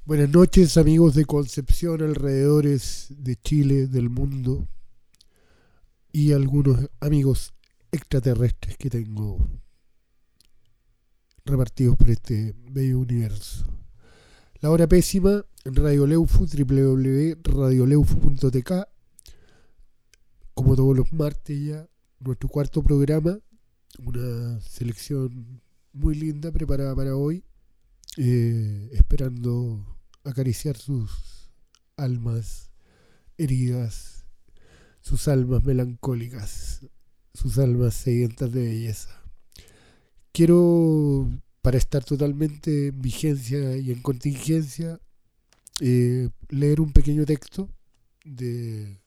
Buenas noches, amigos de Concepción, alrededores de Chile, del mundo y algunos amigos extraterrestres que tengo repartidos por este bello universo. La hora pésima en Radio Leufu, www.radioleufu.tk, como todos los martes ya, nuestro cuarto programa, una selección muy linda preparada para hoy, esperando acariciar sus almas heridas, sus almas melancólicas, sus almas sedientas de belleza. Quiero, para estar totalmente en vigencia y en contingencia, leer un pequeño texto de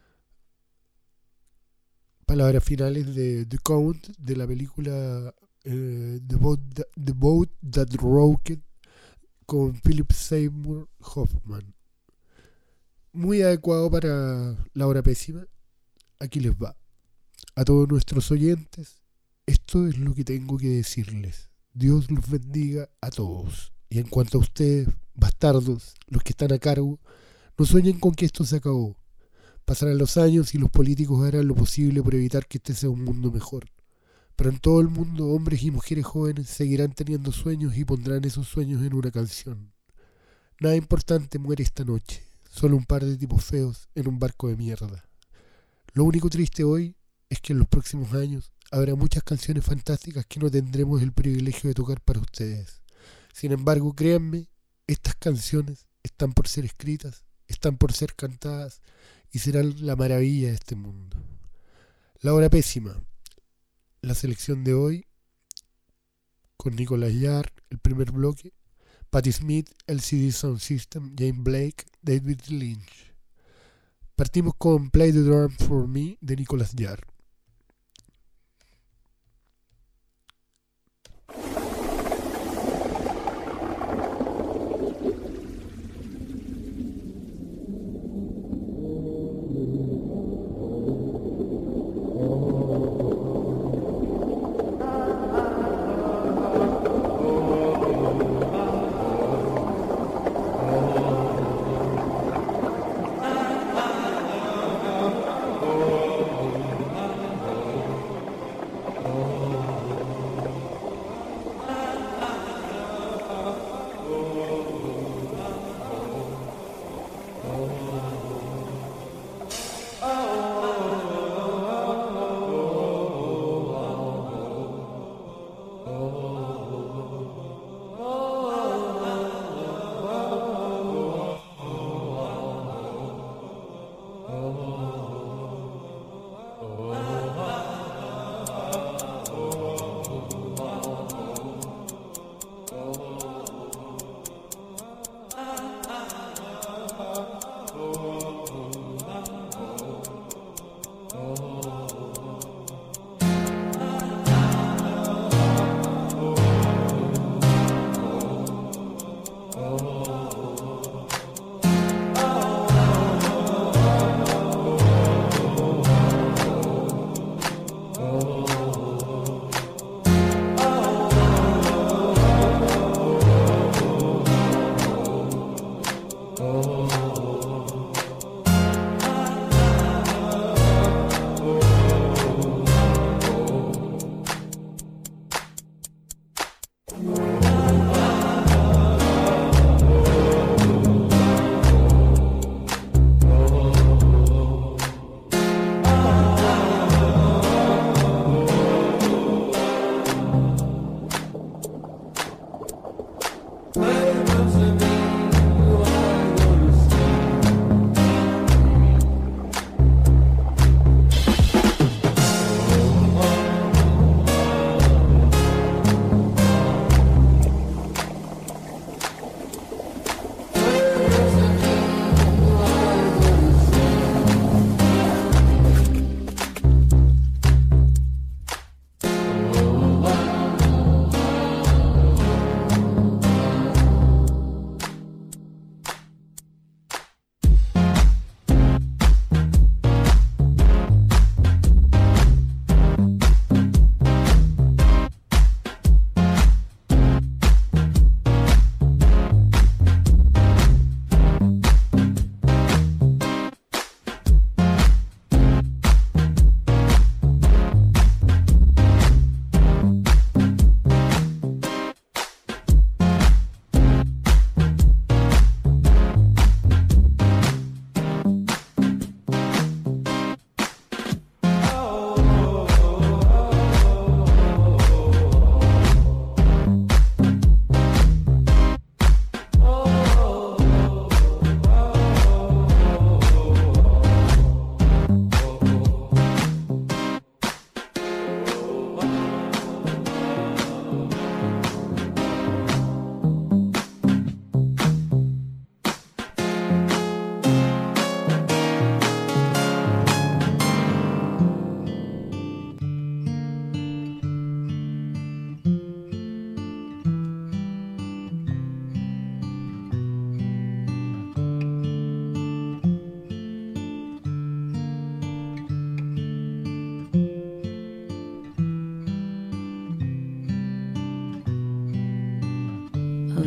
palabras finales de The Count, de la película The Boat That Rocked, con Philip Seymour Hoffman. Muy adecuado para la hora pésima. Aquí les va. A todos nuestros oyentes, esto es lo que tengo que decirles. Dios los bendiga a todos. Y en cuanto a ustedes, bastardos, los que están a cargo, no sueñen con que esto se acabó. Pasarán los años y los políticos harán lo posible por evitar que este sea un mundo mejor. Pero en todo el mundo, hombres y mujeres jóvenes seguirán teniendo sueños y pondrán esos sueños en una canción. Nada importante muere esta noche, solo un par de tipos feos en un barco de mierda. Lo único triste hoy es que en los próximos años habrá muchas canciones fantásticas que no tendremos el privilegio de tocar para ustedes. Sin embargo, créanme, estas canciones están por ser escritas, están por ser cantadas y serán la maravilla de este mundo. La hora pésima. La selección de hoy, con Nicolas Jarre, el primer bloque, Patti Smith, LCD Sound System, James Blake, David Lynch. Partimos con Play the Drum for Me de Nicolas Jarre.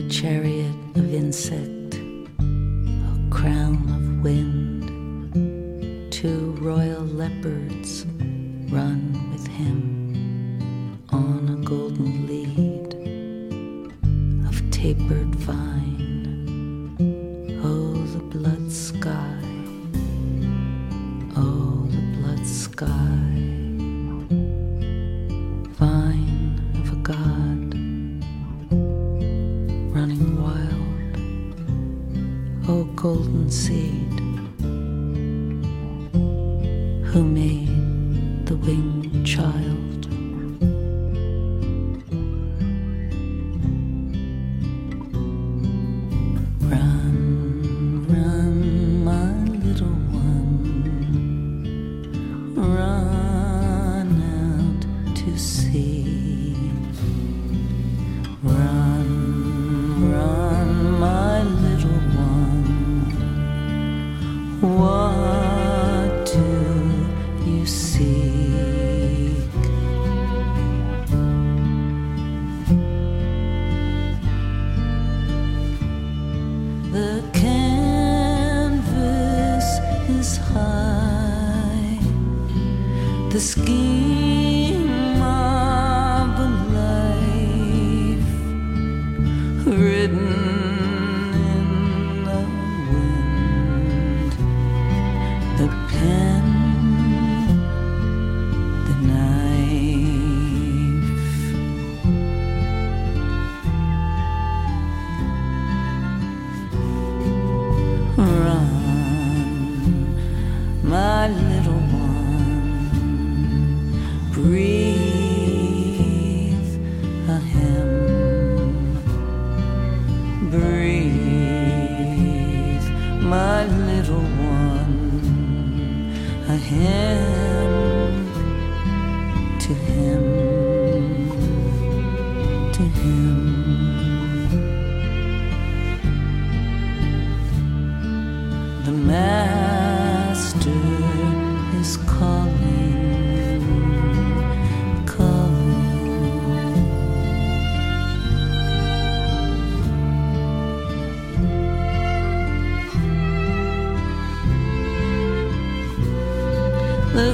chariot of insect, a crown of wind. Two royal leopards run with him on a golden lead of tapered vine. Oh, the blood sky, oh, the blood sky, vine of a god running wild. Oh, golden seed, who made the winged child? Run, run, my little one, run out to sea. Run, run, my little one, what do you seek? The canvas is high, the scheme of a life written in the wind, the pen, the knife. Run, my little one, breathe a hymn, breathe, my little one, a hymn to him, to him. The master is calling, calling. The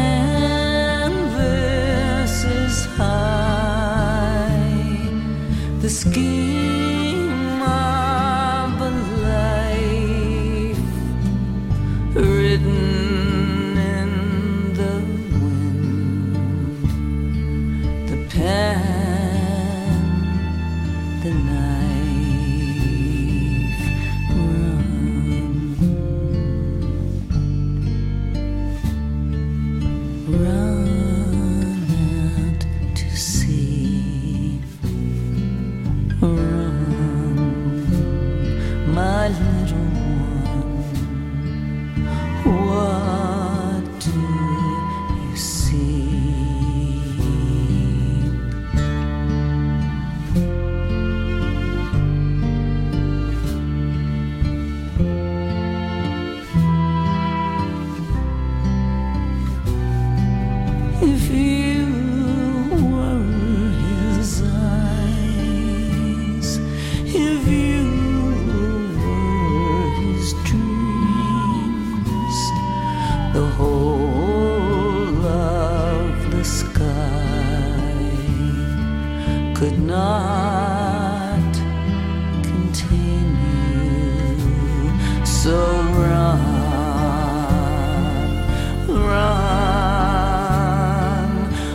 canvas is high, the scheme of a life written in the wind, the pen, the knife. Run, run out to sea. Run, my little one, what do you see? If you were his eyes, if you were his dreams, the whole of the sky could not contain you. So run, run,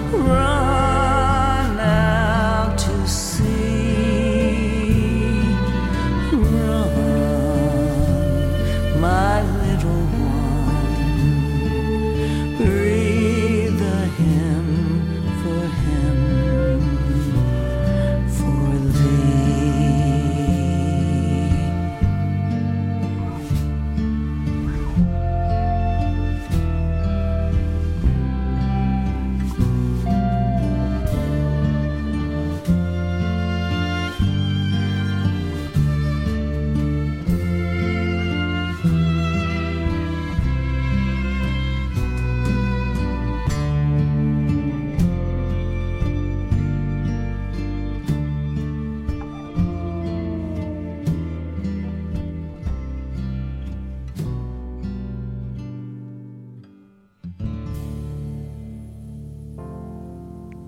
run out to sea. Run, my little one, breathe a hymn for him, for thee.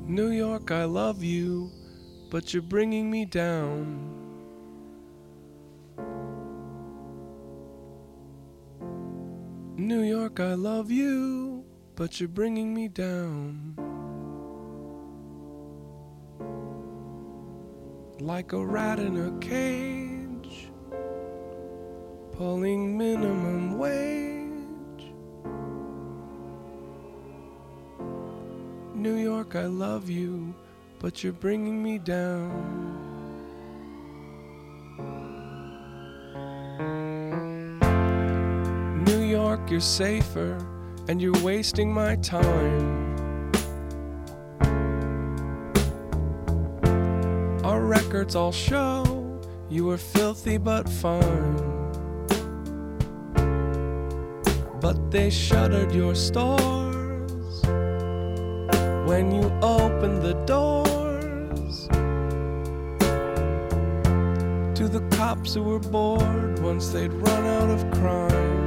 New York, I love you, but you're bringing me down. New York, I love you, but you're bringing me down. Like a rat in a cage, pulling minimum wage. New York, I love you, but you're bringing me down. New York, you're safer, and you're wasting my time. Our records all show you were filthy but fine. But they shuttered your stores when you opened the doors to the cops who were bored once they'd run out of crime.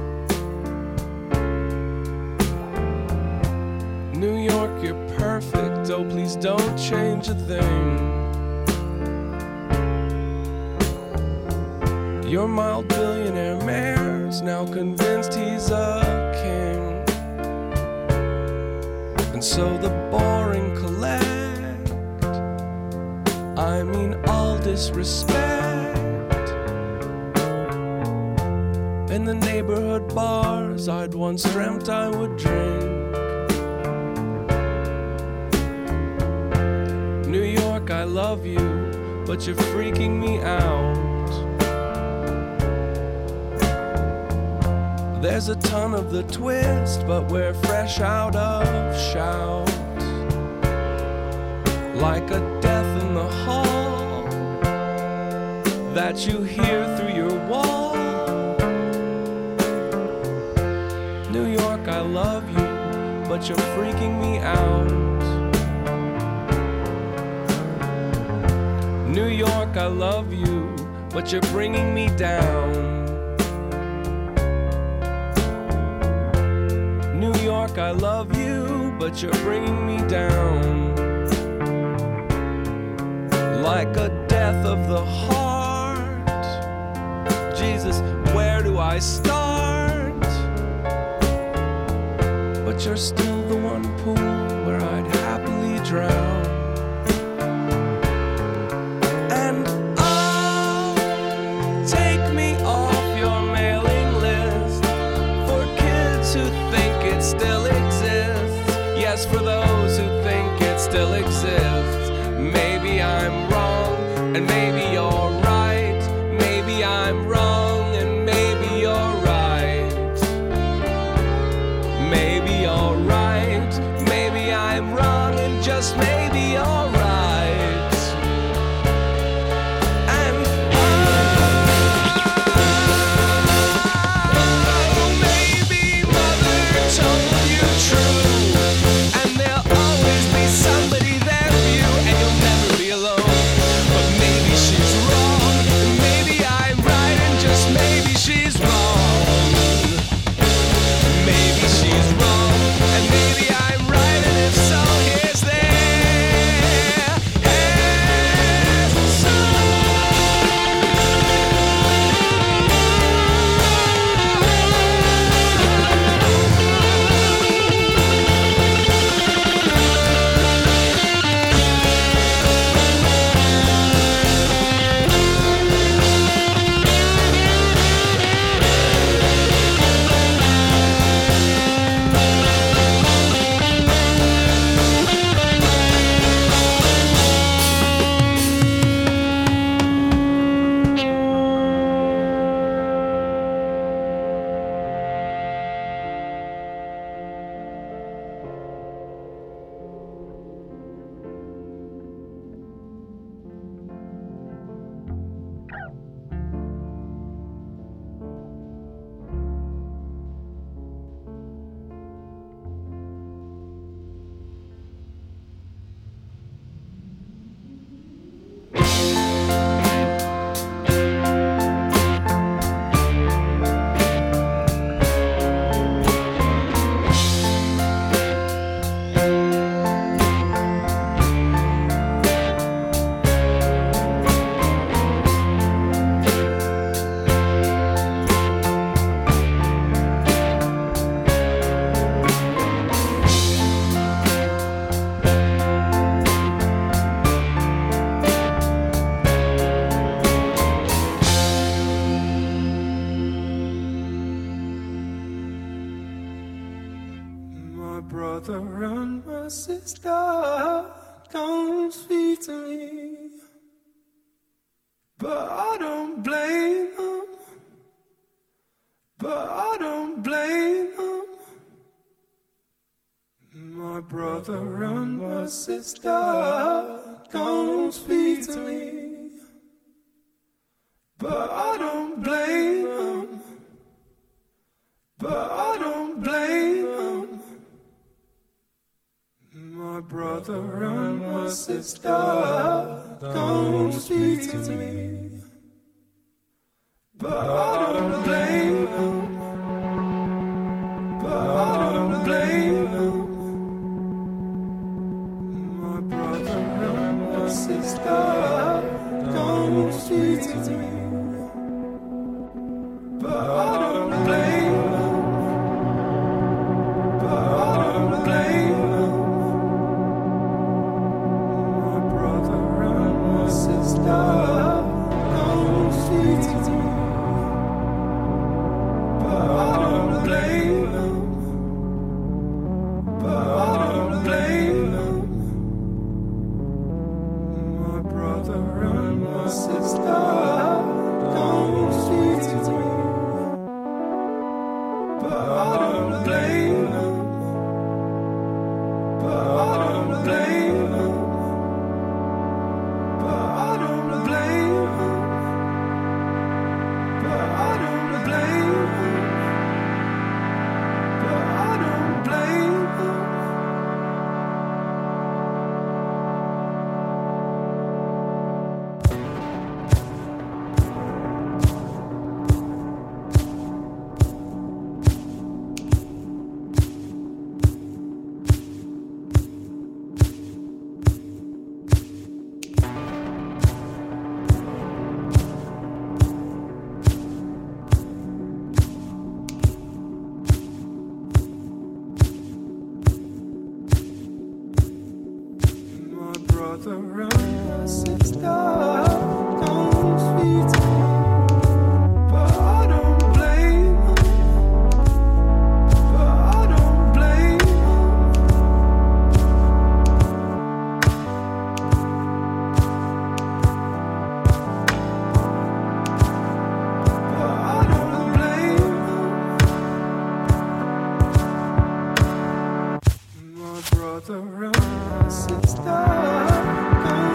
New York, you're perfect, oh please don't change a thing. Your mild billionaire mayor's now convinced he's a king. And so the boring collect, I mean all disrespect. In the neighborhood bars I'd once dreamt I would drink. New York, I love you, but you're freaking me out. There's a ton of the twist, but we're fresh out of shout. Like a death in the hall that you hear through your wall. New York, I love you, but you're freaking me out. New York, I love you, but you're bringing me down. New York, I love you, but you're bringing me down. Like a death of the heart. Jesus, where do I start? But you're still the one pool where I'd happily drown. And oh, take me off your mailing list for kids who think it still exists. Yes, for those who think it still exists. Maybe I'm wrong, and maybe you're right. Maybe I'm wrong, and maybe you're right. Maybe you're right. Maybe I'm wrong, and just maybe you're right. And oh, maybe mother told you true, and there'll always be somebody there for you. brother and my sister don't speak to me, but I don't blame them, but I don't blame them. My brother and my sister don't speak to me, but I don't blame them, but I don't blame them. My brother and my sister don't speak to me, but I don't blame them, but I don't blame them. My brother and my sister don't speak to me, but I don't blame them, but I don't blame them. My brother and my sister don't speak to me, but I don't blame them, but I don't blame them. My brother and my sister don't speak to me, but I don't blame them, but I don't blame them, but I don't blame them, but I don't blame them, but I don't blame them. My brother and my sister don't speak to me, but I don't blame them, but I don't blame them. But I don't blame them. My brother and my sister don't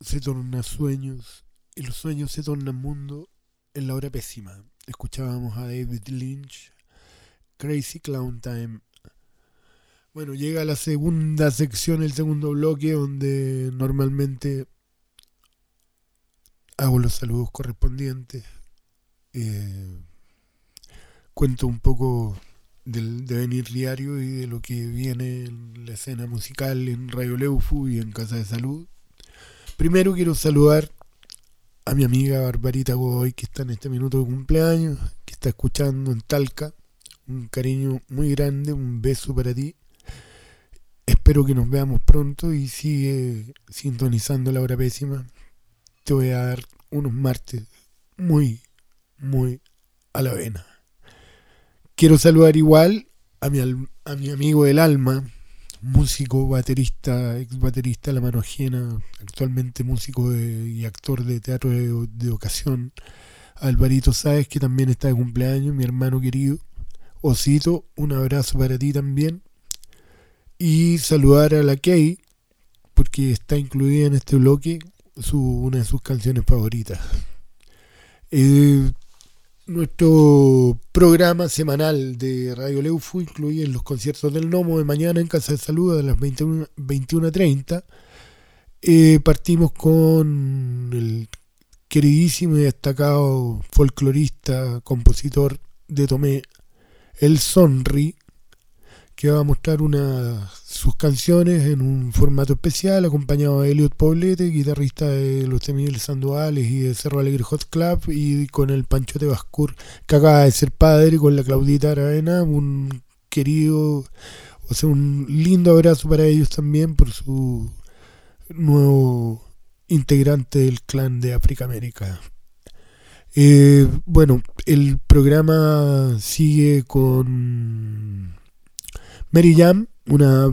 se torna sueños y los sueños se tornan mundo en la hora pésima. Escuchábamos a David Lynch, Crazy Clown Time. Bueno, llega la segunda sección, el segundo bloque, donde normalmente hago los saludos correspondientes. Cuento un poco del devenir diario y de lo que viene en la escena musical en Radio Leufu y en Casa de Salud. Primero quiero saludar a mi amiga Barbarita Godoy, que está en este minuto de cumpleaños, que está escuchando en Talca. Un cariño muy grande, un beso para ti. Espero que nos veamos pronto y sigue sintonizando La Hora Pésima. Te voy a dar unos martes muy, muy a la vena. Quiero saludar igual a mi amigo del alma, músico, baterista, ex baterista La Mano Ajena, actualmente músico y actor de teatro de ocasión, Alvarito Sáez, que también está de cumpleaños, mi hermano querido. Osito, un abrazo para ti también. Y saludar a la Kay, porque está incluida en este bloque una de sus canciones favoritas. Nuestro programa semanal de Radio Leufu incluye los conciertos del Nomo de mañana en Casa de Salud a las 21:30. Partimos con el queridísimo y destacado folclorista, compositor de Tomé, El Sonri, que va a mostrar sus canciones en un formato especial, acompañado de Elliot Poblete, guitarrista de Los Temibles Sandoales y de Cerro Alegre Hot Club, y con el Panchote Bascur, que acaba de ser padre, con la Claudita Aravena. Un querido, un lindo abrazo para ellos también por su nuevo integrante del clan de África América. Bueno, el programa sigue con Mary Jam, una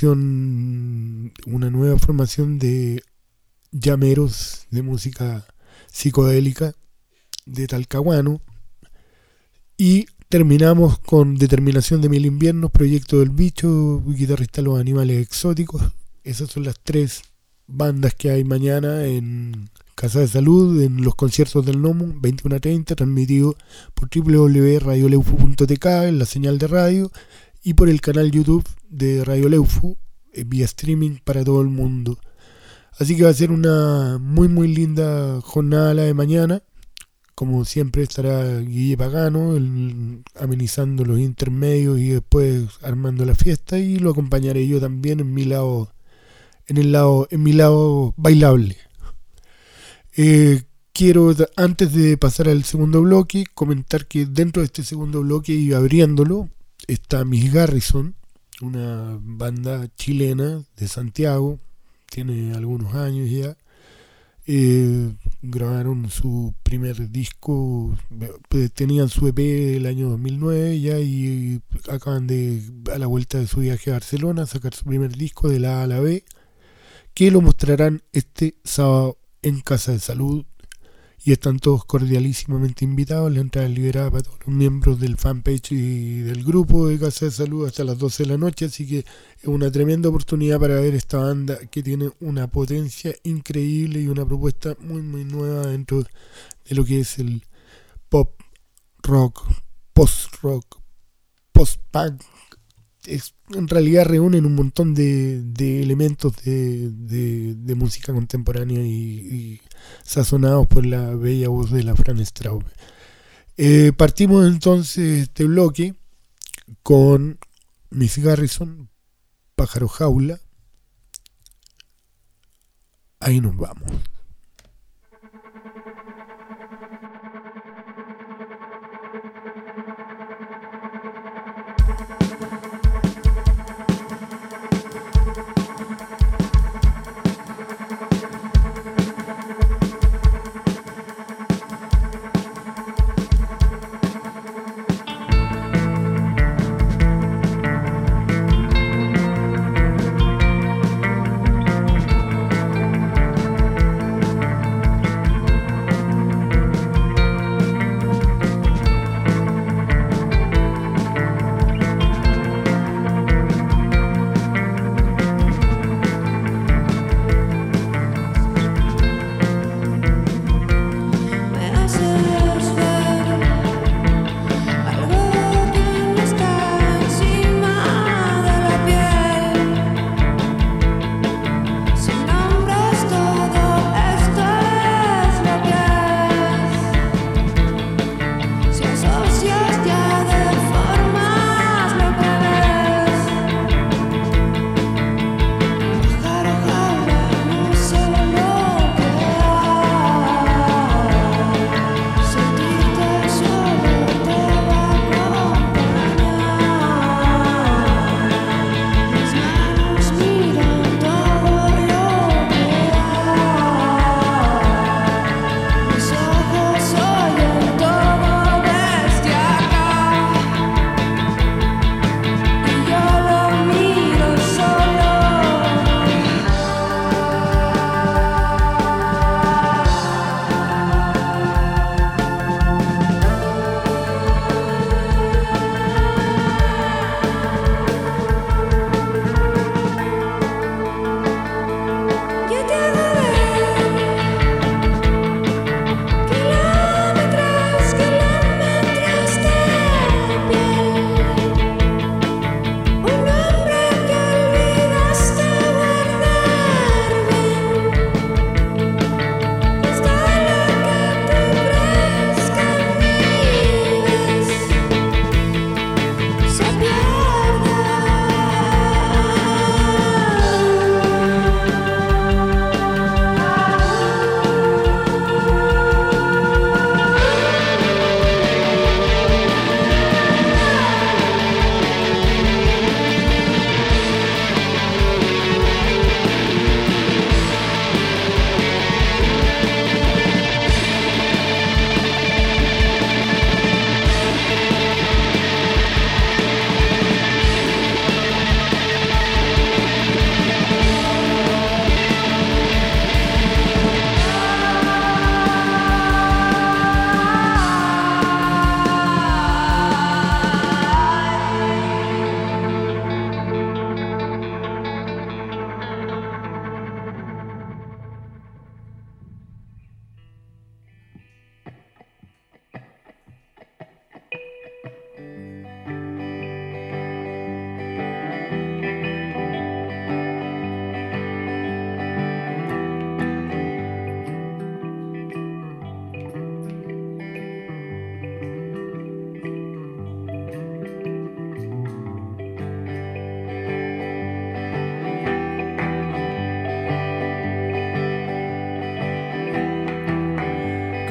nueva formación de llameros de música psicodélica de Talcahuano. Y terminamos con Determinación de Mil Inviernos, Proyecto del Bicho, guitarrista de Los Animales Exóticos. Esas son las tres bandas que hay mañana en Casa de Salud, en los conciertos del Nomo, 21:30, transmitido por www.radioleufu.tk en la señal de radio y por el canal YouTube de Radio Leufu, vía streaming para todo el mundo. Así que va a ser una muy muy linda jornada la de mañana. Como siempre estará Guille Pagano amenizando los intermedios y después armando la fiesta, y lo acompañaré yo también en mi lado bailable. Quiero, antes de pasar al segundo bloque, comentar que dentro de este segundo bloque y abriéndolo está Miss Garrison, una banda chilena de Santiago, tiene algunos años ya. Grabaron su primer disco, tenían su EP del año 2009 ya, y acaban de, a la vuelta de su viaje a Barcelona, sacar su primer disco de la A a la B, que lo mostrarán este sábado en Casa de Salud, y están todos cordialísimamente invitados. La entrada es liberada para todos los miembros del fanpage y del grupo de Casa de Salud hasta las 12 de la noche, así que es una tremenda oportunidad para ver esta banda que tiene una potencia increíble y una propuesta muy muy nueva dentro de lo que es el pop rock, post-rock, post-punk. En realidad reúnen un montón de elementos de música contemporánea y sazonados por la bella voz de la Fran Straub. Partimos entonces este bloque con Miss Garrison, Pájaro Jaula. Ahí nos vamos.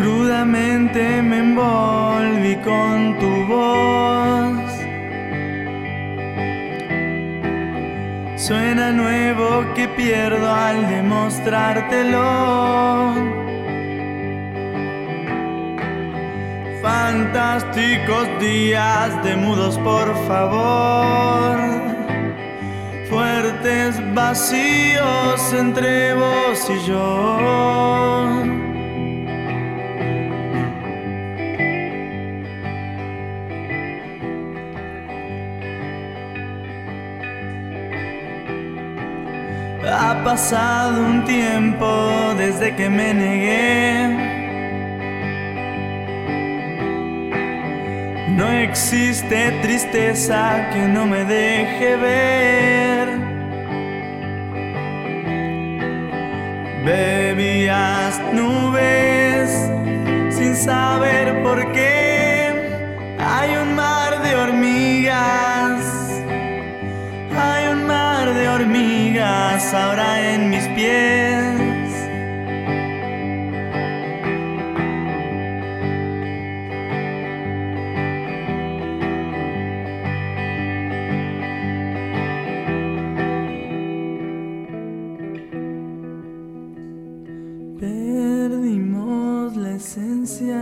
Rudamente me envolví con tu voz. Suena nuevo que pierdo al demostrártelo. Fantásticos días de mudos, por favor. Fuertes vacíos entre vos y yo. Ha pasado un tiempo desde que me negué. No existe tristeza que no me deje ver. Bebías nubes sin saber por qué. Hay un mar de hormigas. Hay un mar de hormigas ahora en mis pies. Perdimos la esencia.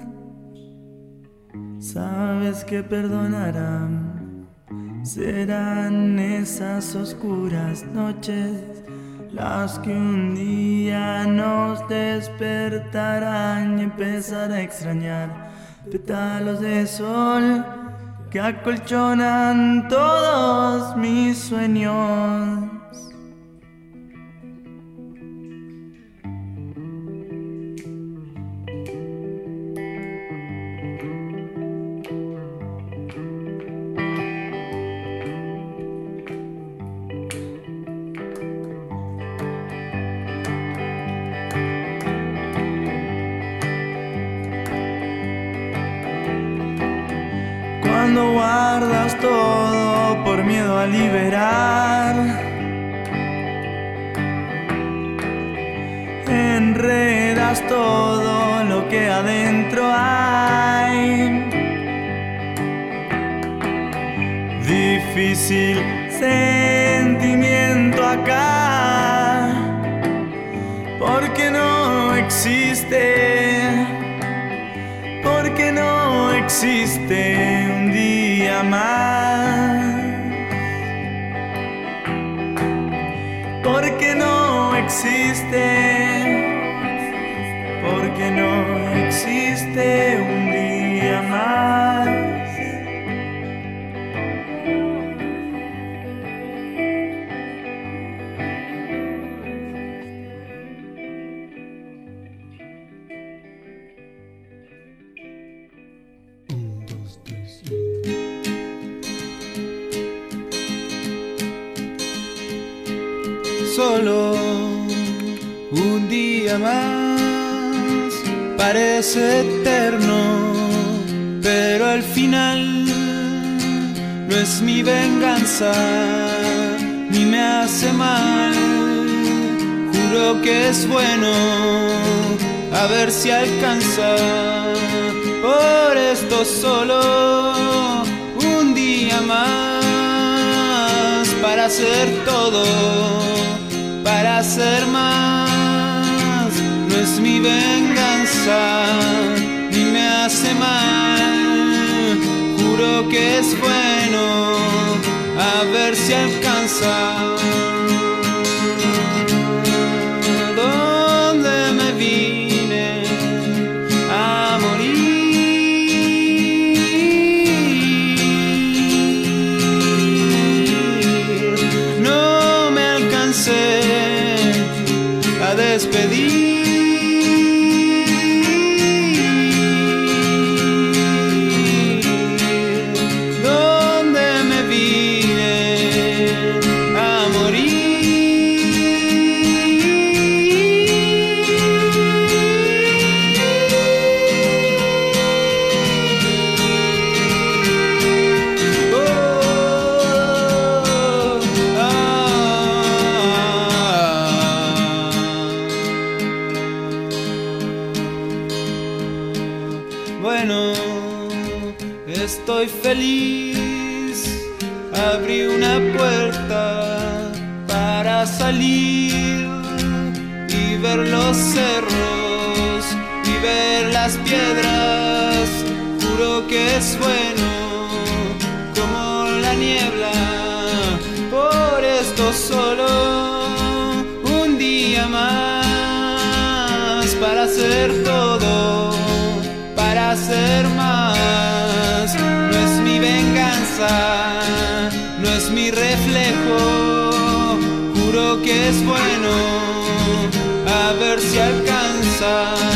Sabes que perdonarán. Serán esas oscuras noches las que un día nos despertarán y empezar a extrañar pétalos de sol que acolchonan todos mis sueños. Cuando guardas todo por miedo a liberar, enredas todo lo que adentro hay. Difícil sentimiento acá, porque no existe. Porque no existe un día más. Porque no existe. Porque no existe un día más. Solo un día más parece eterno, pero al final no es mi venganza ni me hace mal. Juro que es bueno, a ver si alcanza. Por esto solo un día más para hacer todo, para hacer más. No es mi venganza ni me hace mal. Juro que es bueno, a ver si alcanza. ¿Dónde me vine a morir? No me alcancé a despedir. ¿Dónde me vine a morir? feliz. Abrí una puerta para salir y ver los cerros y ver las piedras. Juro que es bueno como la niebla. Por esto solo un día más para hacer todo, para hacer más. No es mi venganza, no es mi reflejo. Juro que es bueno, a ver si alcanza.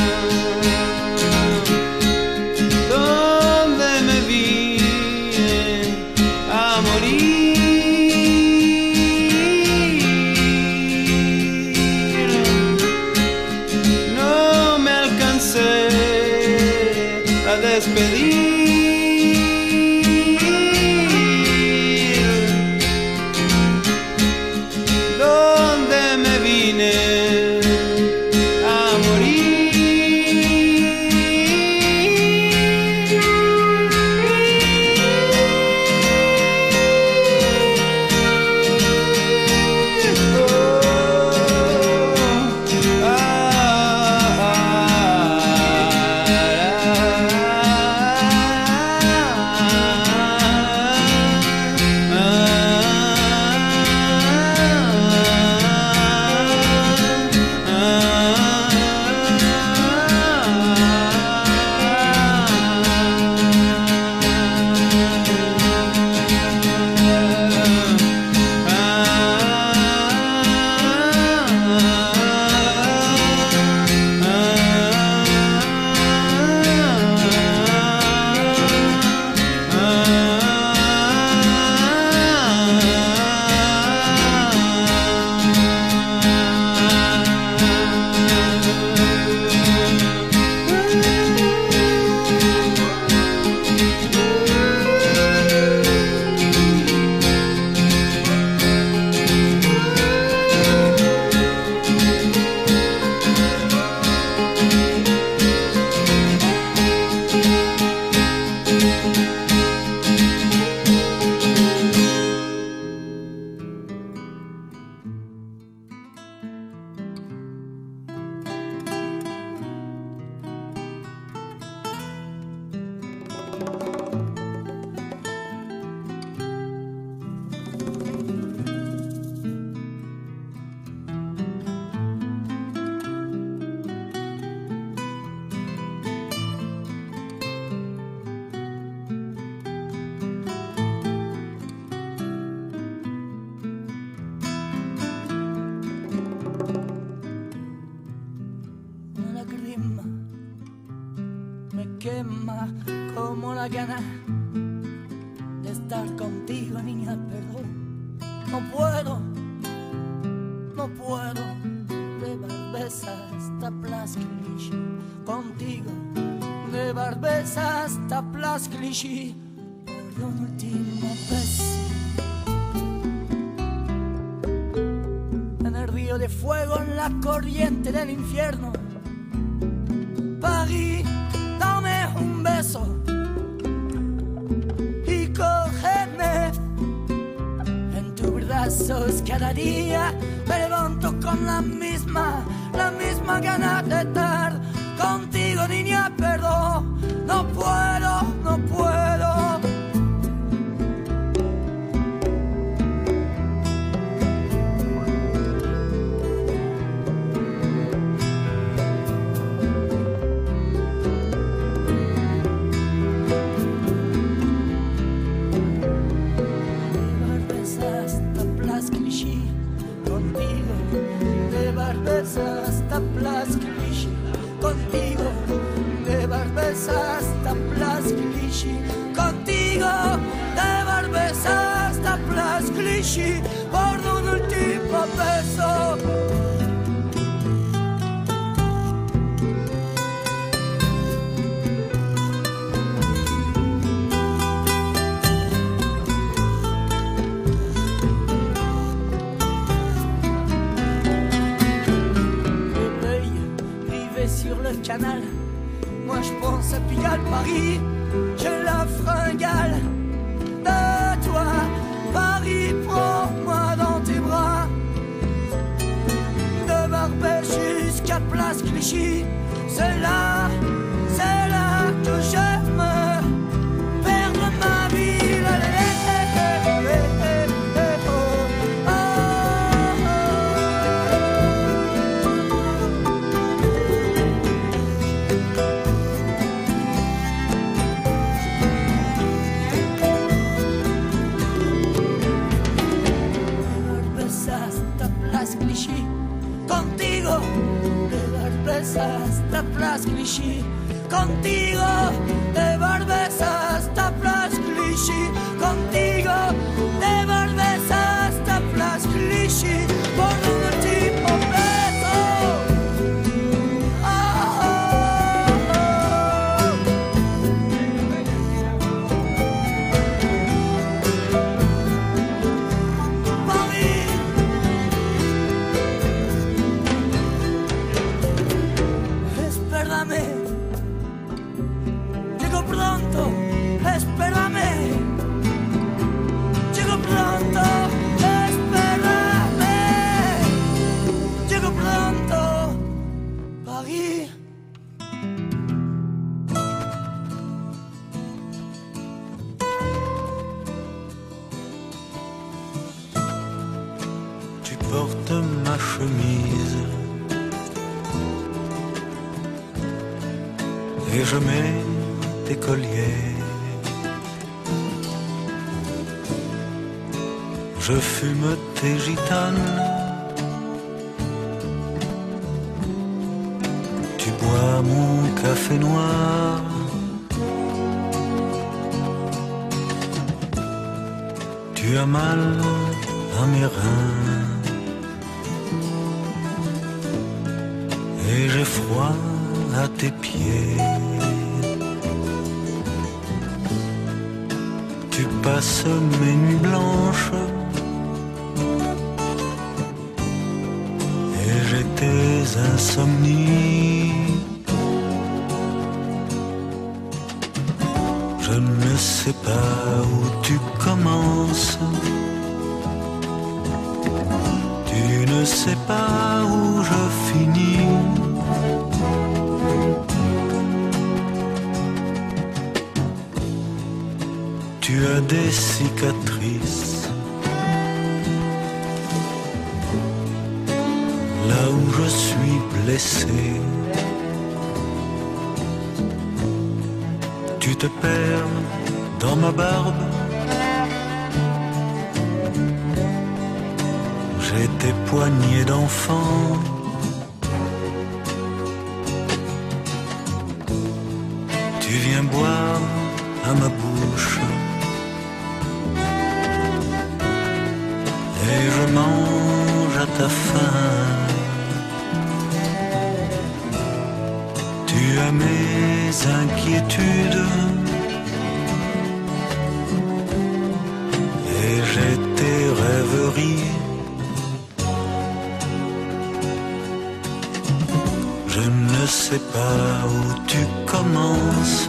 ¿Dónde me vine a morir? No me alcancé a despedir. ¿Dónde me vine a morir? quema como la gana de estar contigo, niña, perdón. No puedo de barbeza hasta Plasclish contigo, de barbeza hasta Plasclish por un último beso. En el río de fuego, en la corriente del infierno, París, dame un beso y cógeme en tus brazos. Cada día me levanto con la misma gana de estar contigo, niña, perdón. No puedo. Hasta Plasclish contigo, de barbeza hasta Plasclish contigo, de barbeza hasta Plasclish por un último beso. Sur le canal, moi je pense à Pigalle, Paris, j'ai la fringale de toi. Paris, prends-moi dans tes bras. De Barbès jusqu'à Place Clichy, c'est là que j'aime perdre ma vie. Contigo, de Barbès hasta Place Clichy. Contigo, de Barbès hasta Place Clichy. Contigo, de Barbès hasta Place Clichy. Por un último beso. Paris. Espérame, llego pronto, espérame, llego pronto, espérame, llego pronto, Paris. Tu portes ma chemise et je mets tes colliers. Je fume tes gitanes, tu bois mon café noir. Tu as mal à mes reins et j'ai froid à tes pieds. Tu passes mes nuits blanches et j'ai tes insomnies. Je ne sais pas où tu commences, tu ne sais pas où je finis. Tu as des cicatrices là où je suis blessé. Tu te perds dans ma barbe, j'ai tes poignées d'enfant. Tu viens boire à ma bouche et je mange à ta faim. Tu as mes inquiétudes et j'ai tes rêveries. Je ne sais pas où tu commences,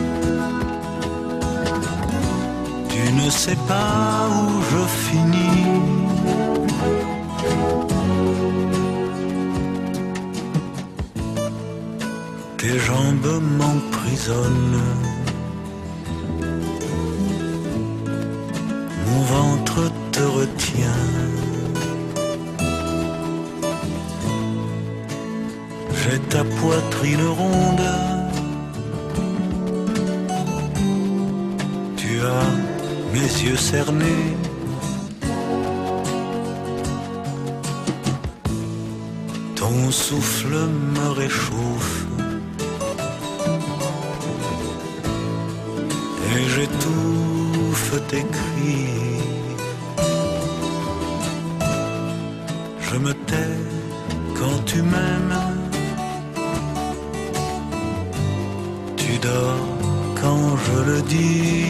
tu ne sais pas où je finis. Tes jambes m'emprisonnent, mon ventre te retient. J'ai ta poitrine ronde, tu as mes yeux cernés. Ton souffle me réchauffe et j'étouffe tes cris. Je me tais quand tu m'aimes, tu dors quand je le dis.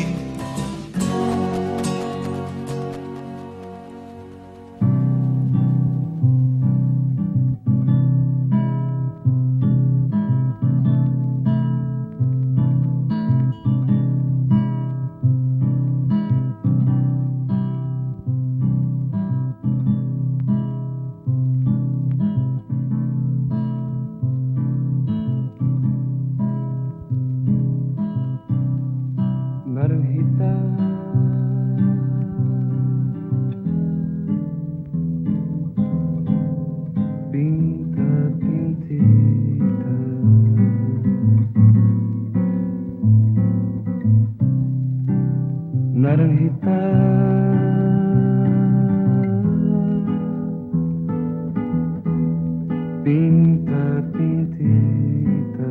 Pinta, pintita,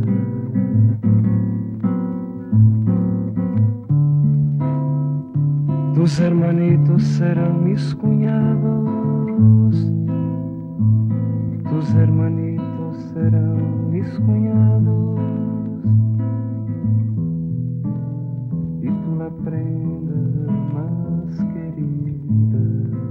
tus hermanitos serán mis cuñados, tus hermanitos serán mis cuñados, y tú la prenda más querida.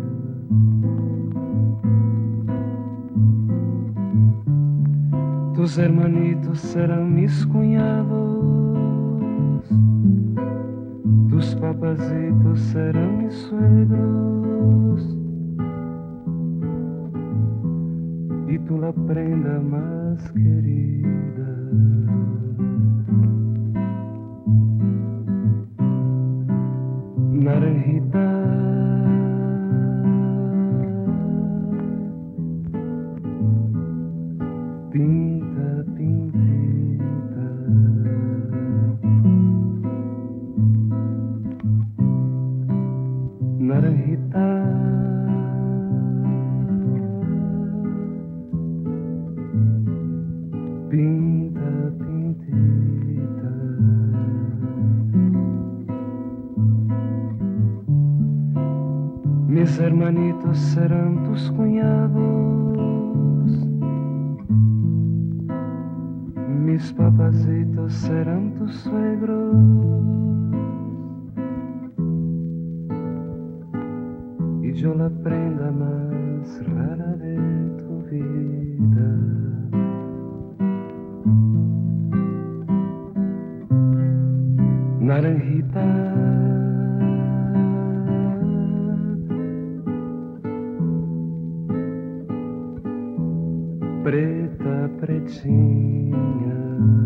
Tus hermanitos serán mis cuñados, tus papacitos serán mis suegros, y tú la prenda más querida. Naranjita, pinta, pintita, naranjita, pinta, pintita, mis hermanitos serán tus cuñados, mis papacitos serán tus suegros, y yo la prenda más rara de tu vida. Naranjita, preta, pretinha,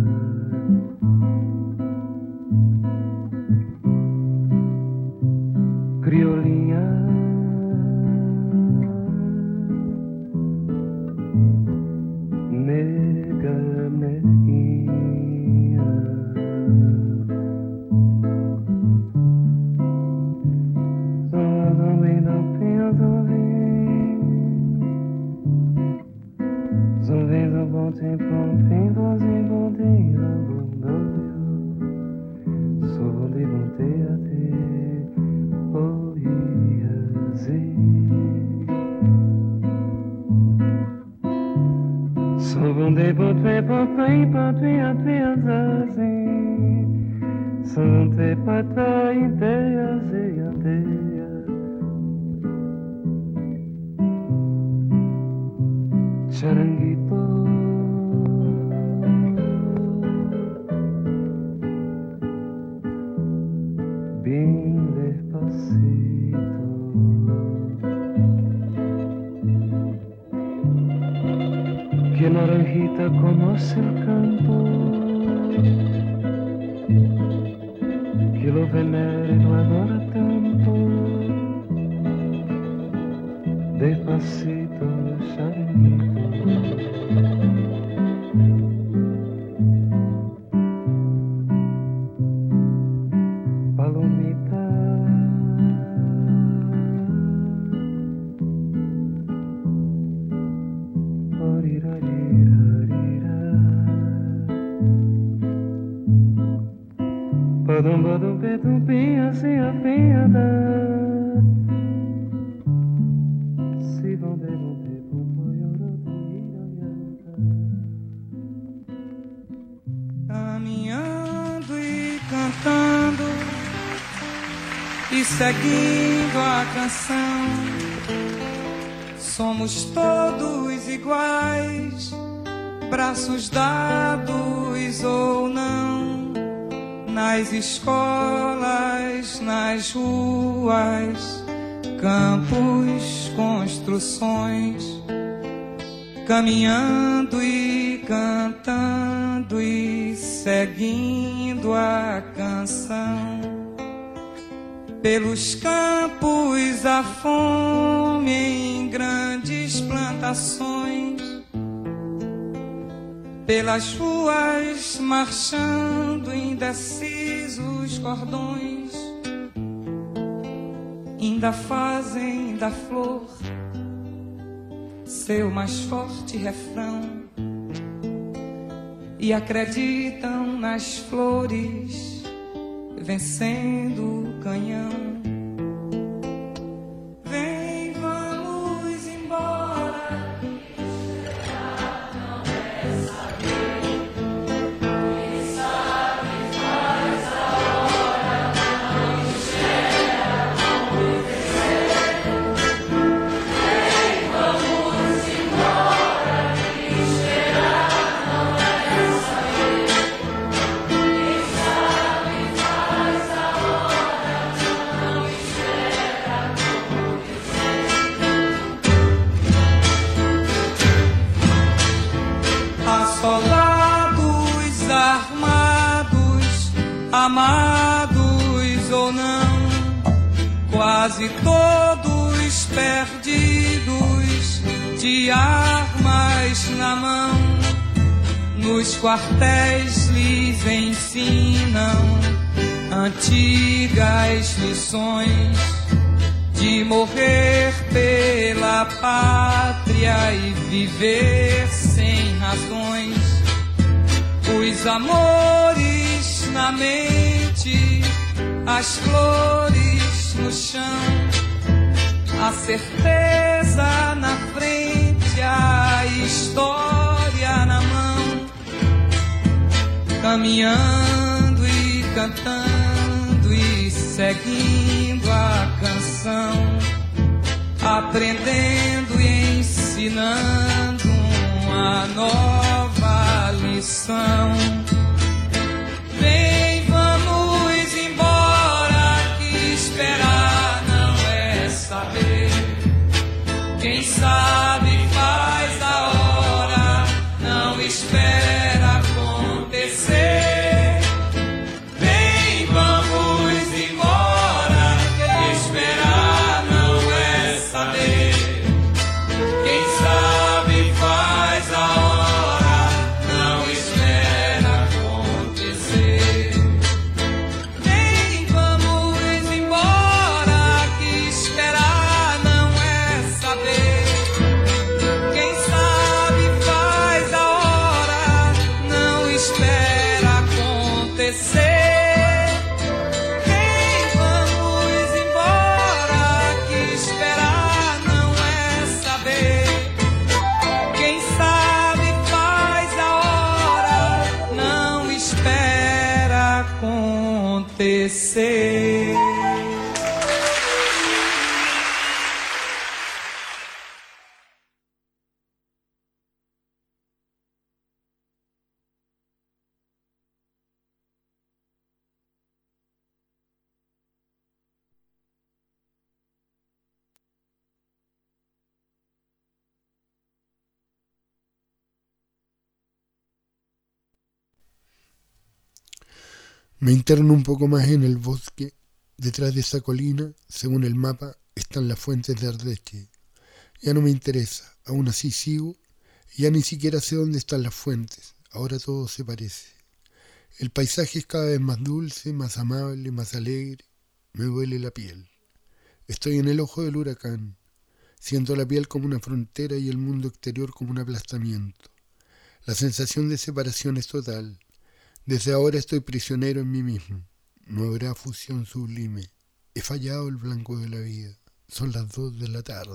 criolinha, nega, neguinha, não vem, não pensa, só vez um bom tempo, bem bonzinho, bom dia, bom dia. Só vou lhe manter até o iazer. Só vou de bom tempo, bem bom dia, assim. Só te pata inteira, inteira. Charanguito, bem despacito, que naranjita conoce el canto, que lo venera y lo adora tanto, despacito, charanguito. Palomita, orirarira, badum badum pedum pinha, assim a pinhada. Se vão ver, vão ver, vão caminhando e cantando e seguindo a canção, somos todos iguais, braços dados ou não, nas escolas, nas ruas, campos, construções, caminhando e cantando e seguindo a canção. Pelos campos a fome em grandes plantações, pelas ruas marchando indecisos cordões, ainda fazem da flor seu mais forte refrão e acreditam nas flores vencendo o canhão. Vem, vamos embora. Não é saber. Quem sabe faz a hora, não espera acontecer. Vem, vamos embora. Esperar não é saber. Quem sabe faz a hora, não espera acontecer. Há soldados armados, amados ou não, quase todos perdidos, de armas na mão. Nos quartéis lhes ensinam antigas lições de morrer pela pátria e viver sem razões. Os amores na mente, as flores no chão, a certeza na frente, a história na mão, caminhando e cantando e seguindo a canção, aprendendo e ensinando uma nova lição. Vem, vamos embora, que esperar não é saber. Quem sabe faz a hora, não espera acontecer. Vem, vamos embora, que esperar não é saber. Quem sabe faz a hora, não espera acontecer. Vem, vamos embora, que esperar não é saber. Quem sabe faz a hora, não espera acontecer. Vem, vamos embora, que esperar não é saber. Quem sabe faz a hora, não espera acontecer. Me interno un poco más en el bosque. Detrás de esa colina, según el mapa, están las fuentes de Ardeche. Ya no me interesa, aún así sigo, y ya ni siquiera sé dónde están las fuentes. Ahora todo se parece. El paisaje es cada vez más dulce, más amable, más alegre. Me duele la piel. Estoy en el ojo del huracán. Siento la piel como una frontera y el mundo exterior como un aplastamiento. La sensación de separación es total. Desde ahora estoy prisionero en mí mismo. No habrá fusión sublime. He fallado el blanco de la vida. Son las 2 de la tarde.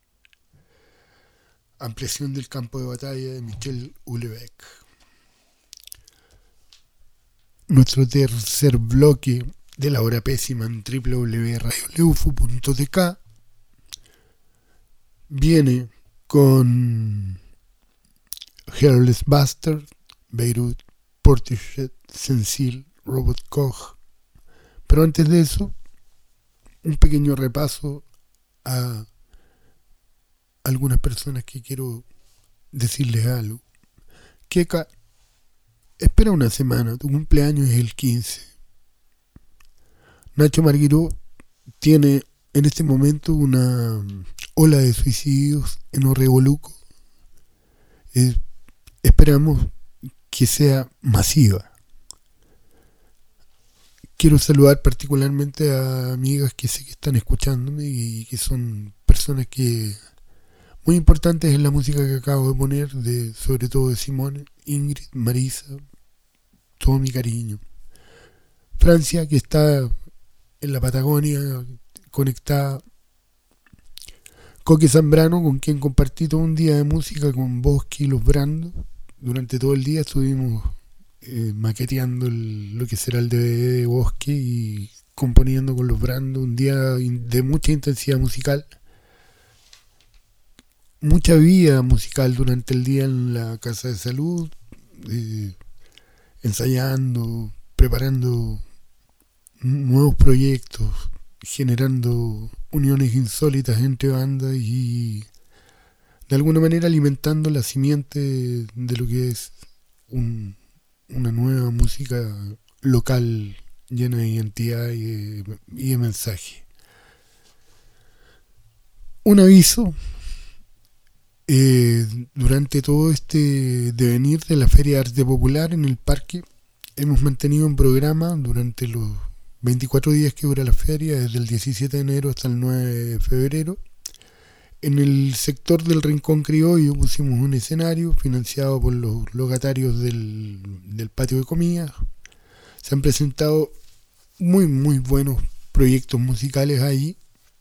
Ampliación del campo de batalla de Michel Houellebecq. Nuestro tercer bloque de la hora pésima en www.radioleufu.tk viene con Hairless Bastard, Beirut, Portishead, Sensil, Robert Koch. Pero antes de eso, un pequeño repaso a algunas personas que quiero decirles algo. Keka, espera una semana, tu cumpleaños es el 15. Nacho Marguiró tiene en este momento una ola de suicidios en Orregoluco. Esperamos que sea masiva. Quiero saludar particularmente a amigas que sé que están escuchándome y que son personas que muy importantes en la música que acabo de poner, sobre todo de Simone, Ingrid, Marisa, todo mi cariño. Francia, que está en la Patagonia, conectada. Coque Zambrano, con quien compartí todo un día de música con Bosque y los Brandos. Durante todo el día estuvimos maqueteando lo que será el DVD de Bosque y componiendo con los Brandos. Un día de mucha intensidad musical, mucha vida musical durante el día en la casa de salud, ensayando, preparando nuevos proyectos, generando uniones insólitas entre bandas y de alguna manera alimentando la simiente de lo que es una nueva música local llena de identidad y de mensaje. Un aviso: durante todo este devenir de la Feria de Arte Popular en el Parque, hemos mantenido un programa durante los 24 días que dura la feria, desde el 17 de enero hasta el 9 de febrero. En el sector del Rincón Criollo pusimos un escenario financiado por los logatarios del patio de comidas. Se han presentado muy buenos proyectos musicales ahí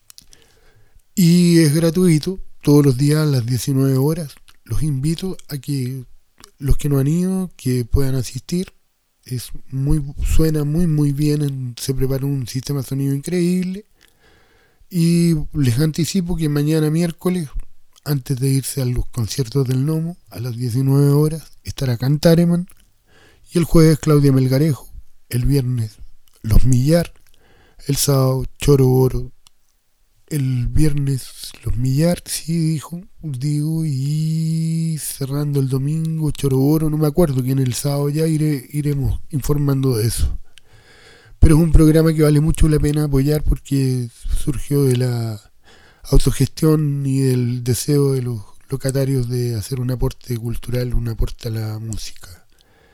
y es gratuito todos los días a las 19 horas. Los invito a que los que no han ido, que puedan asistir. Suena muy bien, se preparó un sistema de sonido increíble y les anticipo que mañana miércoles, antes de irse a los conciertos del Nomo, a las 19 horas estará Cantareman, y el jueves Claudia Melgarejo, el viernes Los Millar, el sábado Choro Oro, el viernes Los Millar, digo, y cerrando el domingo Choro Oro, no me acuerdo quién el sábado, ya iremos informando de eso. Pero es un programa que vale mucho la pena apoyar porque surgió de la autogestión y del deseo de los locatarios de hacer un aporte cultural, un aporte a la música.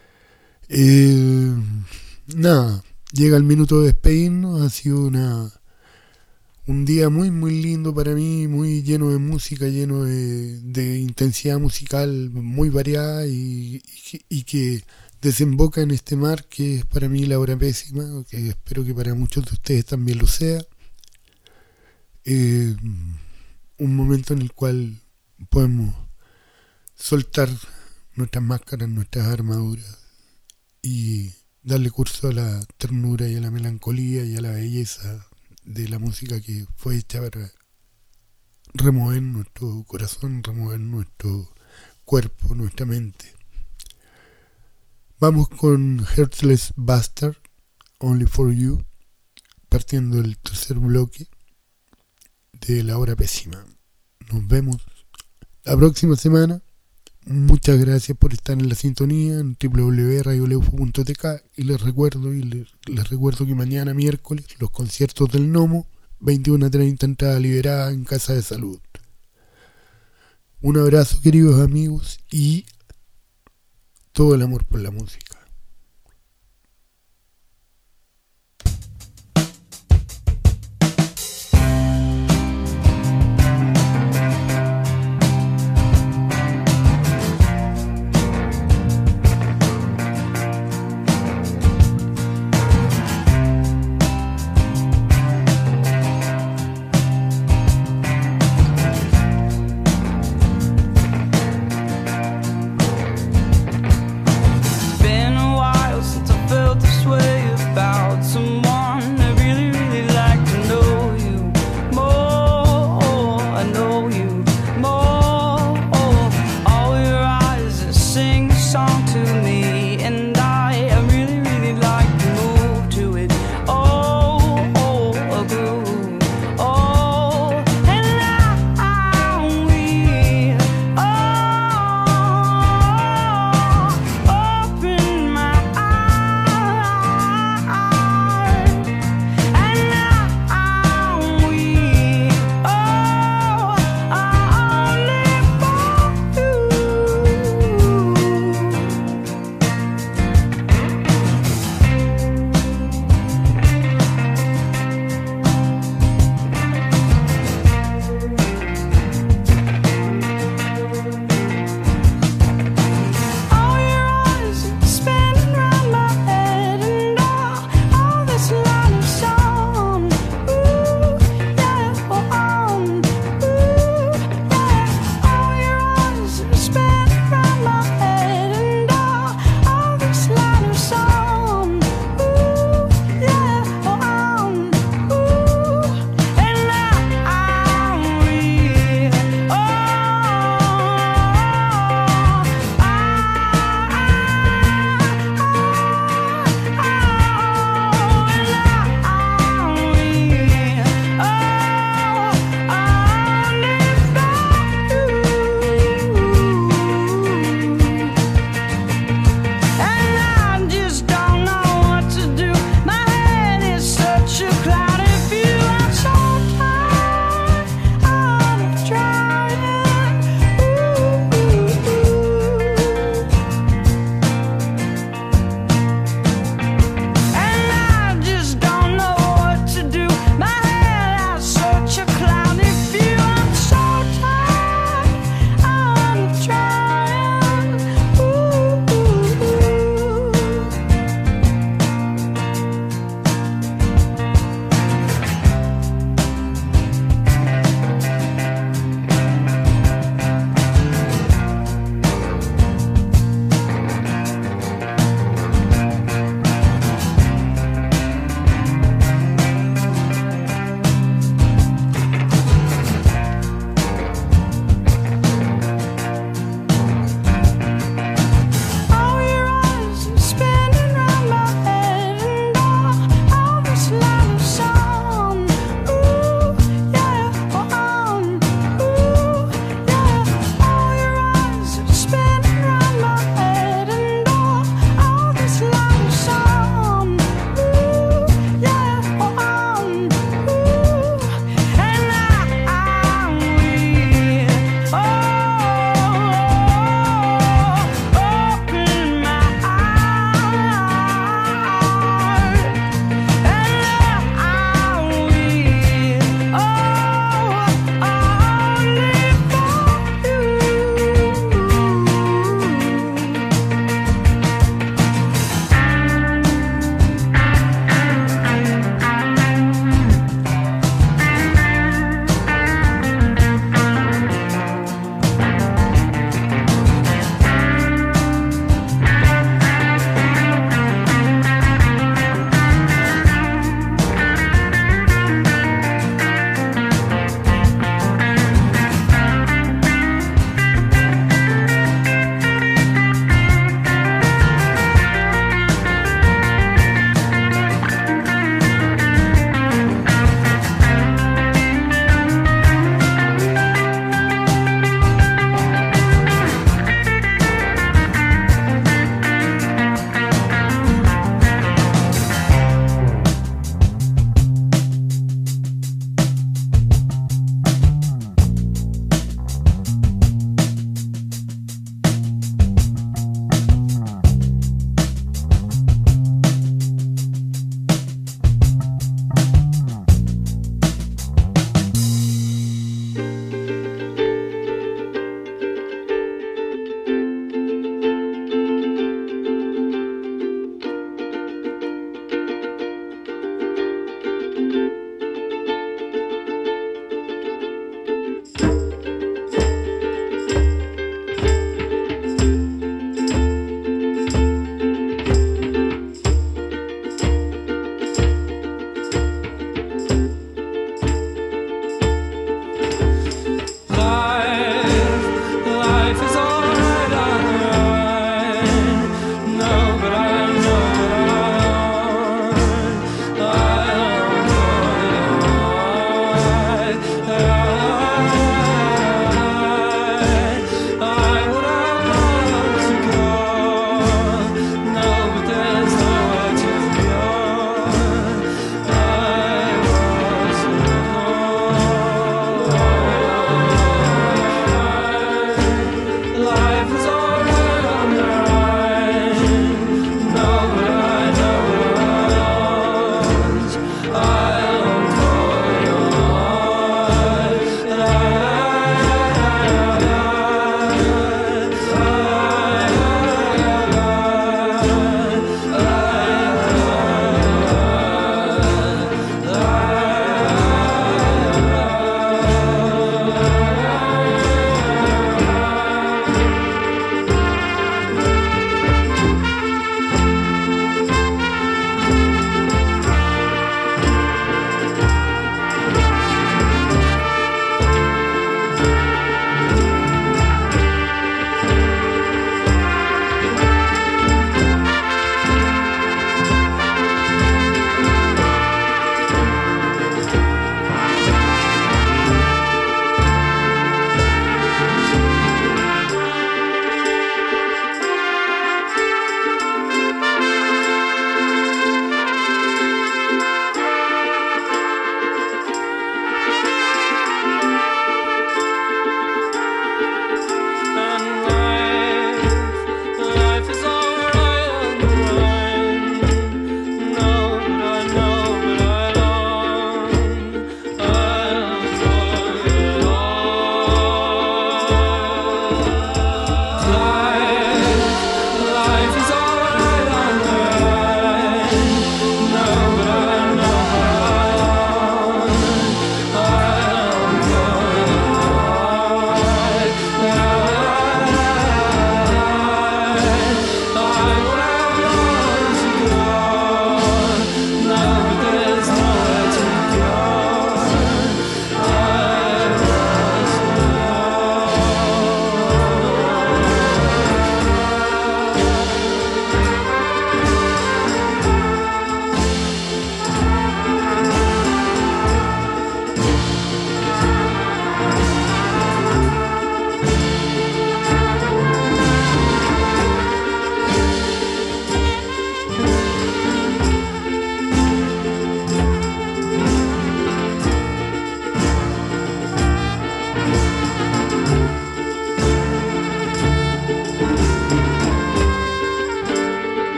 Llega el minuto de despedirnos. Ha sido un día muy lindo para mí, muy lleno de música, lleno de intensidad musical muy variada y que desemboca en este mar que es para mí la hora pésima, que espero que para muchos de ustedes también lo sea. Un momento en el cual podemos soltar nuestras máscaras, nuestras armaduras y darle curso a la ternura y a la melancolía y a la belleza de la música que fue hecha para remover nuestro corazón, remover nuestro cuerpo, nuestra mente. Vamos con Heartless Bastard, Only for You, partiendo del tercer bloque de la hora pésima. Nos vemos la próxima semana. Muchas gracias por estar en la sintonía en www.radioleufu.tk y les recuerdo que mañana miércoles los conciertos del Nomo, 21:30, entrada liberada en Casa de Salud. Un abrazo, queridos amigos, y todo el amor por la música. Been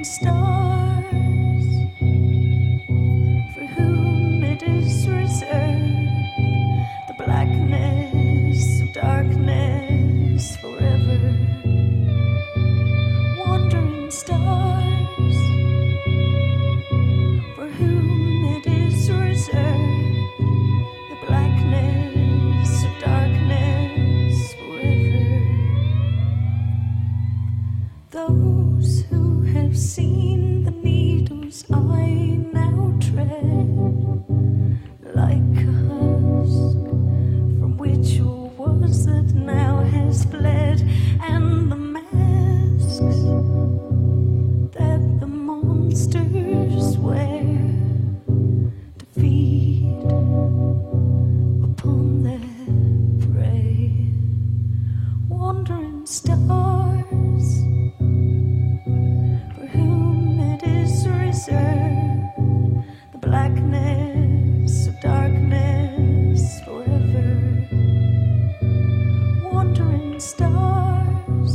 stars, for whom it is reserved, the blackness of darkness forever. Wandering stars, for whom it is reserved, the blackness of darkness forever. Those who have seen the needles I now tread, like a husk from which all was that now has fled, and the masks that the monsters wear to feed upon their prey. Wandering stars, for whom it is reserved, the blackness of darkness forever. Wandering stars,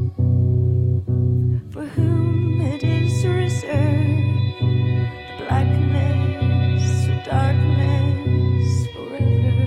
for whom it is reserved, the blackness of darkness forever.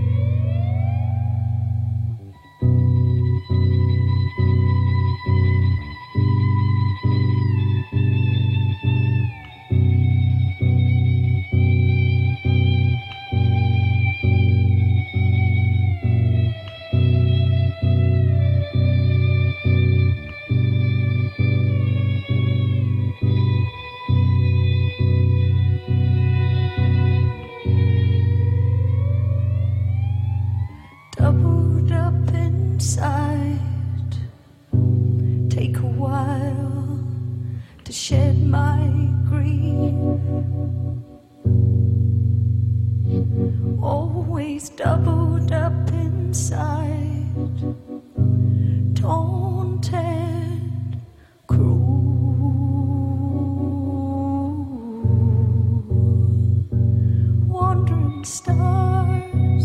Doubled up inside, take a while to shed my grief. Always doubled up inside, taunted, cruel. Wandering stars,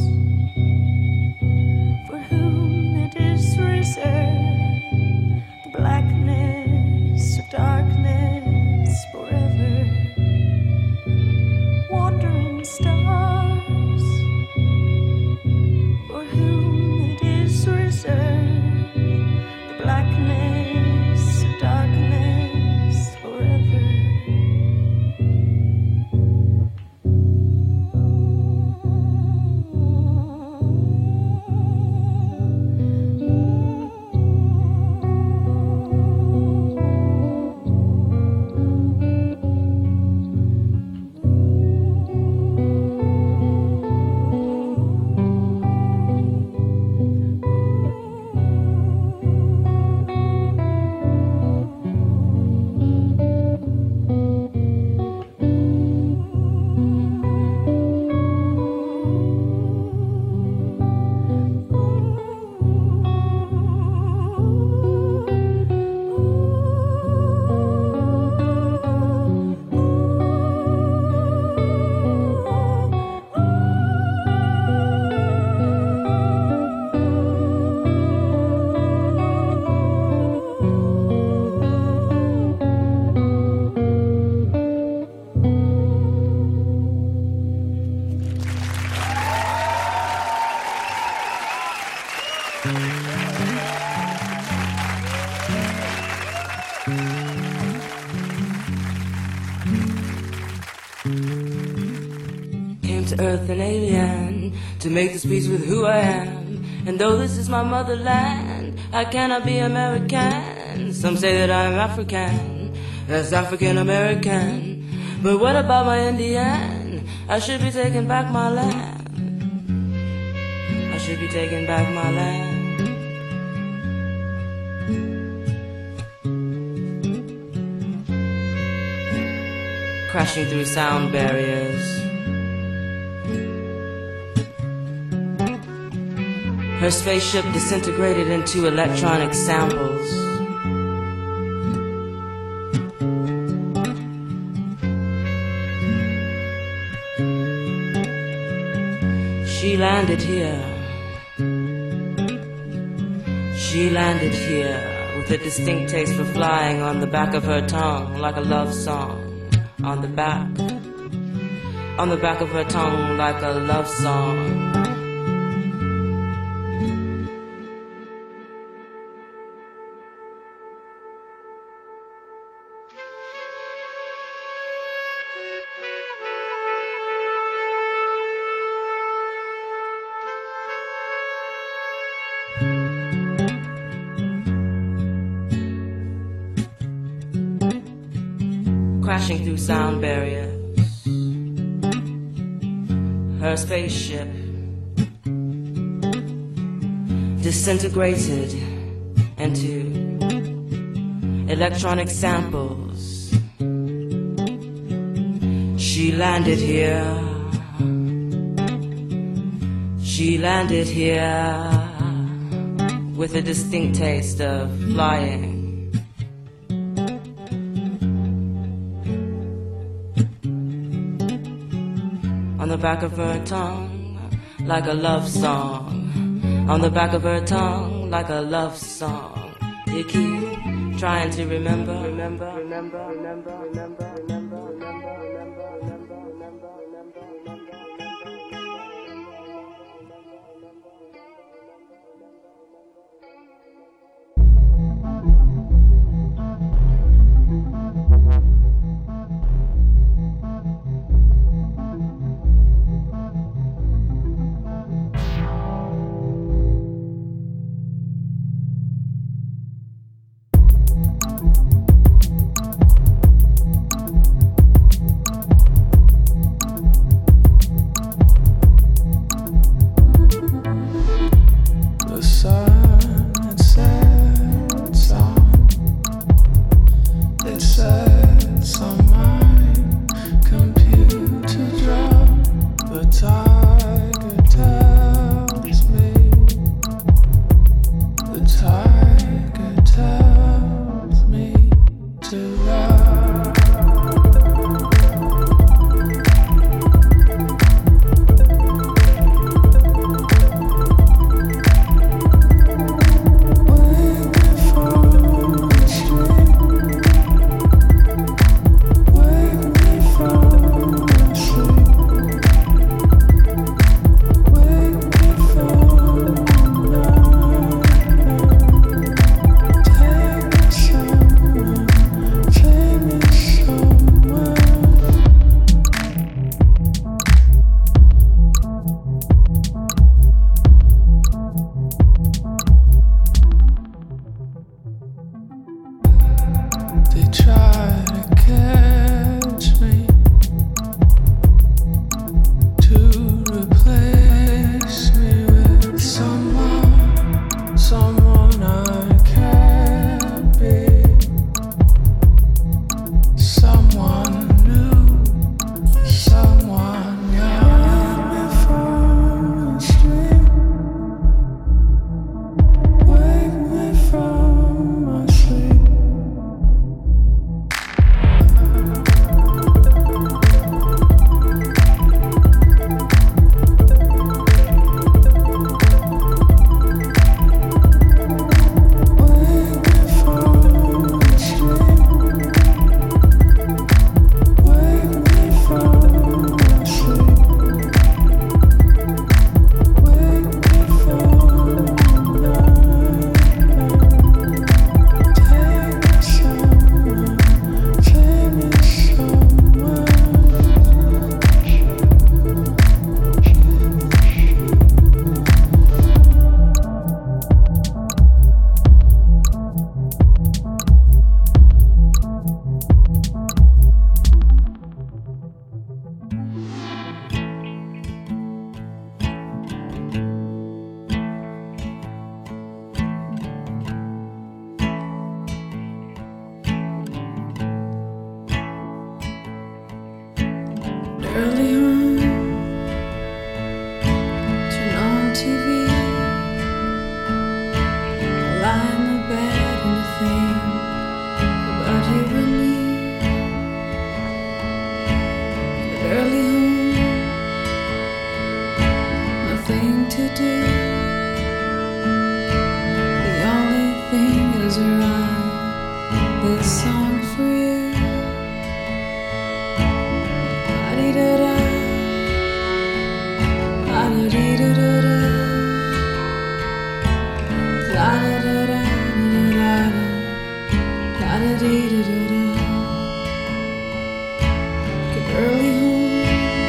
for whom it is reserved, the blackness of darkness forever. Wandering stars, for whom it is reserved, the blackness of darkness forever. Came to earth an alien to make this peace with who I am. And though this is my motherland, I cannot be American. Some say that I'm African, that's African American. But what about my Indian? I should be taking back my land. I should be taking back my land. Crashing through sound barriers, her spaceship disintegrated into electronic samples. She landed here. She landed here with a distinct taste for flying on the back of her tongue like a love song. On the back of her tongue like a love song. Crashing through sound barriers, her spaceship disintegrated into electronic samples. She landed here. She landed here with a distinct taste of flying. On the back of her tongue, like a love song. On the back of her tongue, like a love song. You keep trying to remember. Early on, turn on TV, lie in the bed and you think about you and me. Early home, nothing to do. The only thing is around. this song for you. La-dee-da-da, la-da-dee-da-da-da, la-da-da-da-da-da-da, la-da-dee-da-da-da. Get early home,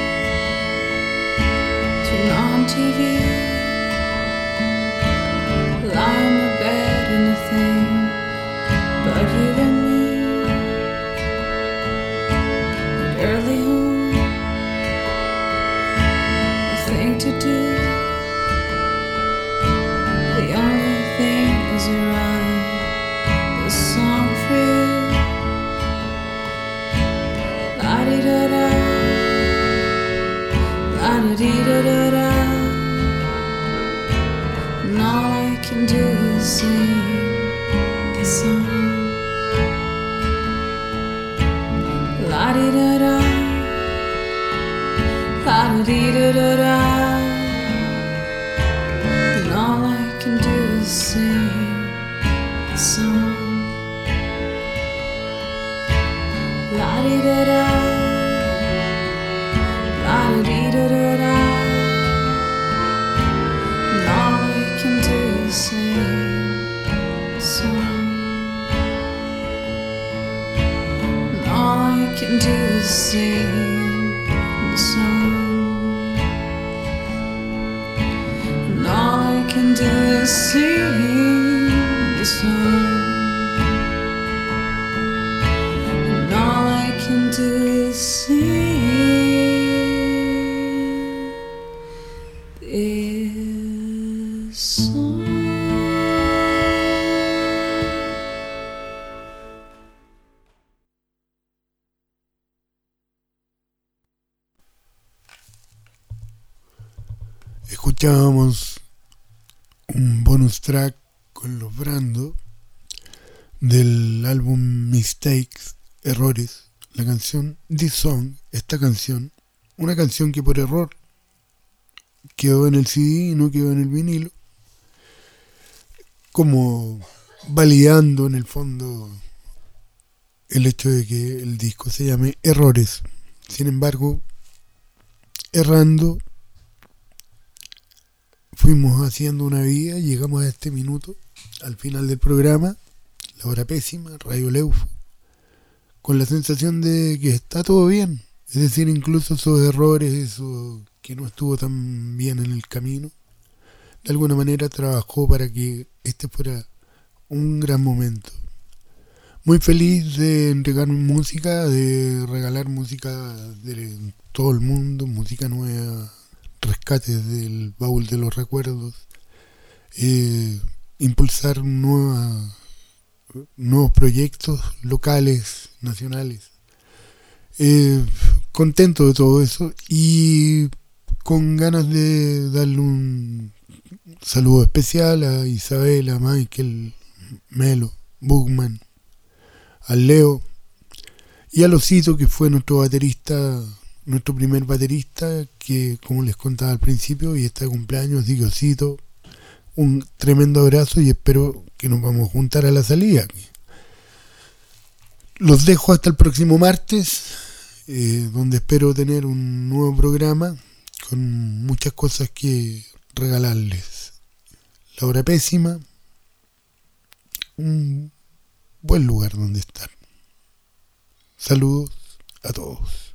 turn on TV, lie on the bed in a thing but you and me. Get early home, a thing to do. The only thing is to write this song for you. La-dee-da-da, la-da-dee-da-da-da. And all I can do is sing the song. La-dee-da-da, la-da-dee-da-da-da. And all I can do is sing the song. La-dee-da-da, la-da-dee-da-da-da. And all I can do is sing the song. And all I can do is sing the song. And all I can do is sing the song. And all I can do is sing this song. Escuchábamos un bonus track con los Brando del álbum Mistakes, Errores, la canción This Song, esta canción, una canción que por error quedó en el CD y no quedó en el vinilo, como validando en el fondo el hecho de que el disco se llame Errores. Sin embargo, errando, fuimos haciendo una vida, llegamos a este minuto, al final del programa, La Hora Pésima, Radio Leufo, con la sensación de que está todo bien, es decir, incluso esos errores, eso que no estuvo tan bien en el camino, de alguna manera trabajó para que este fuera un gran momento. Muy feliz de entregar música, de regalar música de todo el mundo, música nueva, rescates del baúl de los recuerdos, impulsar nuevos proyectos locales, nacionales. Contento de todo eso y con ganas de darle un saludo especial a Isabel, a Michael, Melo, Bugman, al Leo y a Losito, que fue nuestro baterista, nuestro primer baterista, que como les contaba al principio y está de cumpleaños, digo, Osito, un tremendo abrazo y espero que nos vamos a juntar a la salida. Los dejo hasta el próximo martes, donde espero tener un nuevo programa con muchas cosas que regalarles. La Hora Pésima, un buen lugar donde estar. Saludos a todos.